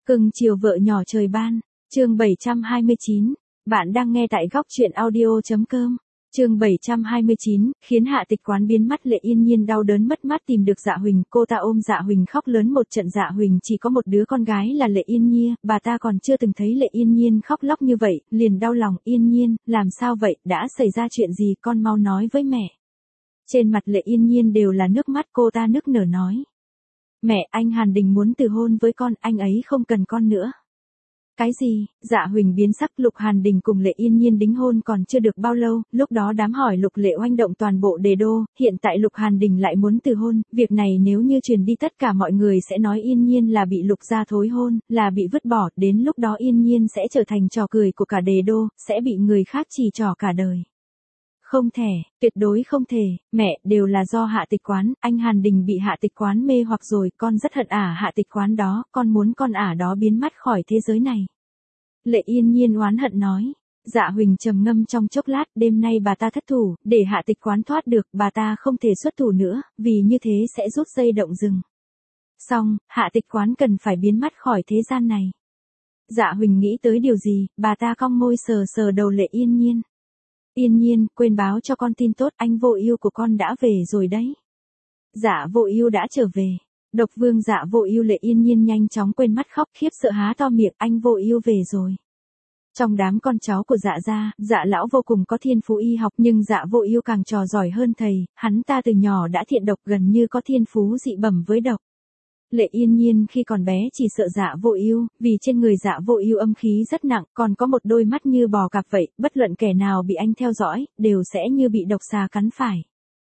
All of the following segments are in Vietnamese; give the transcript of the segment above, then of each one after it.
Cưng chiều vợ nhỏ trời ban, chương 729, bạn đang nghe tại góc truyện audio.com. Chương 729, khiến Hạ Tịch Quán biến mắt. Lệ Yên Nhiên đau đớn mất mát tìm được Dạ Huỳnh, cô ta ôm Dạ Huỳnh khóc lớn một trận. Dạ Huỳnh chỉ có một đứa con gái là Lệ Yên Nhiên, bà ta còn chưa từng thấy Lệ Yên Nhiên khóc lóc như vậy, liền đau lòng. Yên Nhiên, làm sao vậy, đã xảy ra chuyện gì, con mau nói với mẹ. Trên mặt Lệ Yên Nhiên đều là nước mắt, cô ta nức nở nói. Mẹ, anh Hàn Đình muốn từ hôn với con, anh ấy không cần con nữa. Cái gì? Dạ Huỳnh biến sắc. Lục Hàn Đình cùng Lệ Yên Nhiên đính hôn còn chưa được bao lâu, lúc đó đám hỏi Lục Lệ oanh động toàn bộ Đề Đô, hiện tại Lục Hàn Đình lại muốn từ hôn, việc này nếu như truyền đi tất cả mọi người sẽ nói Yên Nhiên là bị Lục gia thối hôn, là bị vứt bỏ, đến lúc đó Yên Nhiên sẽ trở thành trò cười của cả Đề Đô, sẽ bị người khác chỉ trỏ cả đời. Không thể, tuyệt đối không thể, mẹ, đều là do Hạ Tịch Quán, anh Hàn Đình bị Hạ Tịch Quán mê hoặc rồi, con rất hận Hạ Tịch Quán đó, con muốn con đó biến mất khỏi thế giới này. Lệ Yên Nhiên oán hận nói. Dạ Huỳnh trầm ngâm trong chốc lát, đêm nay bà ta thất thủ, để Hạ Tịch Quán thoát được, bà ta không thể xuất thủ nữa, vì như thế sẽ rút dây động rừng. Xong, Hạ Tịch Quán cần phải biến mất khỏi thế gian này. Dạ Huỳnh nghĩ tới điều gì, bà ta cong môi sờ sờ đầu Lệ Yên Nhiên. Yên Nhiên, quên báo cho con tin tốt, anh Vô Ưu của con đã về rồi đấy. Dạ Vô Ưu đã trở về. Độc Vương Dạ Vô Ưu. Lệ Yên Nhiên nhanh chóng quên mắt khóc, khiếp sợ há to miệng, anh Vô Ưu về rồi. Trong đám con cháu của Dạ gia, Dạ lão vô cùng có thiên phú y học, nhưng Dạ Vô Ưu càng trò giỏi hơn thầy, hắn ta từ nhỏ đã thiện độc, gần như có thiên phú dị bẩm với độc. Lệ Yên Nhiên khi còn bé chỉ sợ Dạ Vô Ưu, vì trên người Dạ Vô Ưu âm khí rất nặng, còn có một đôi mắt như bò cạp vậy, bất luận kẻ nào bị anh theo dõi, đều sẽ như bị độc xà cắn phải.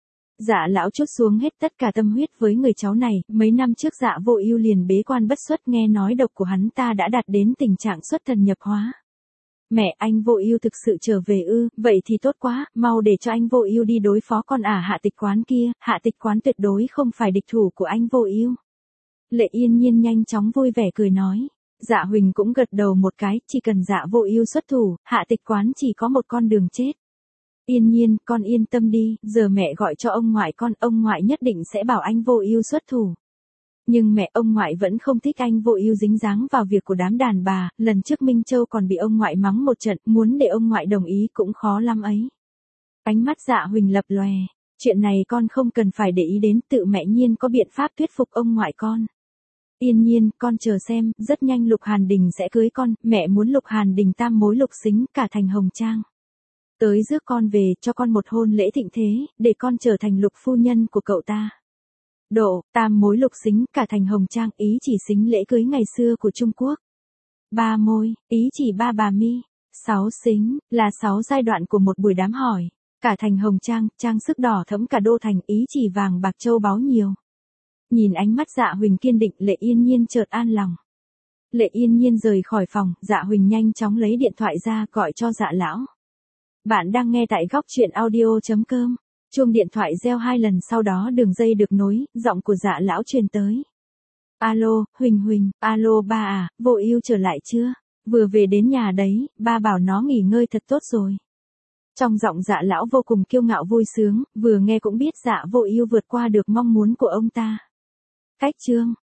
Dạ lão trút xuống hết tất cả tâm huyết với người cháu này, mấy năm trước Dạ Vô Ưu liền bế quan bất xuất, nghe nói độc của hắn ta đã đạt đến tình trạng xuất thần nhập hóa. Mẹ, anh Vô Ưu thực sự trở về ư? Vậy thì tốt quá, mau để cho anh Vô Ưu đi đối phó con Hạ Tịch Quán kia, Hạ Tịch Quán tuyệt đối không phải địch thủ của anh Vô Ưu. Lệ Yên Nhiên nhanh chóng vui vẻ cười nói. Dạ Huỳnh cũng gật đầu một cái, chỉ cần Dạ Vô Ưu xuất thủ, Hạ Tịch Quán chỉ có một con đường chết. Yên Nhiên, con yên tâm đi, giờ mẹ gọi cho ông ngoại con, ông ngoại nhất định sẽ bảo anh Vô Ưu xuất thủ. Nhưng mẹ, ông ngoại vẫn không thích anh Vô Ưu dính dáng vào việc của đám đàn bà, lần trước Minh Châu còn bị ông ngoại mắng một trận, muốn để ông ngoại đồng ý cũng khó lắm ấy. Ánh mắt Dạ Huỳnh lập lòe, chuyện này con không cần phải để ý đến, tự mẹ Nhiên có biện pháp thuyết phục ông ngoại con. Yên Nhiên, con chờ xem, rất nhanh Lục Hàn Đình sẽ cưới con, mẹ muốn Lục Hàn Đình tam mối lục xính cả thành Hồng Trang. Tới rước con về, cho con một hôn lễ thịnh thế, để con trở thành Lục phu nhân của cậu ta. Độ, tam mối lục xính cả thành Hồng Trang, ý chỉ xính lễ cưới ngày xưa của Trung Quốc. Ba môi, ý chỉ ba bà mi. 6 xính, là 6 giai đoạn của một buổi đám hỏi. Cả thành Hồng Trang, trang sức đỏ thẫm cả đô thành, ý chỉ vàng bạc châu báu nhiều. Nhìn ánh mắt Dạ Huỳnh kiên định, Lệ Yên Nhiên chợt an lòng. Lệ Yên Nhiên rời khỏi phòng, Dạ Huỳnh nhanh chóng lấy điện thoại ra gọi cho Dạ lão. Bạn đang nghe tại góc truyện audio.com. Chuông điện thoại reo 2 lần, sau đó đường dây được nối, giọng của Dạ lão truyền tới. Alo, Huỳnh, alo ba à, Vô Ưu trở lại chưa? Vừa về đến nhà đấy, ba bảo nó nghỉ ngơi thật tốt rồi. Trong giọng Dạ lão vô cùng kiêu ngạo vui sướng, vừa nghe cũng biết Dạ Vô Ưu vượt qua được mong muốn của ông ta. Cách chương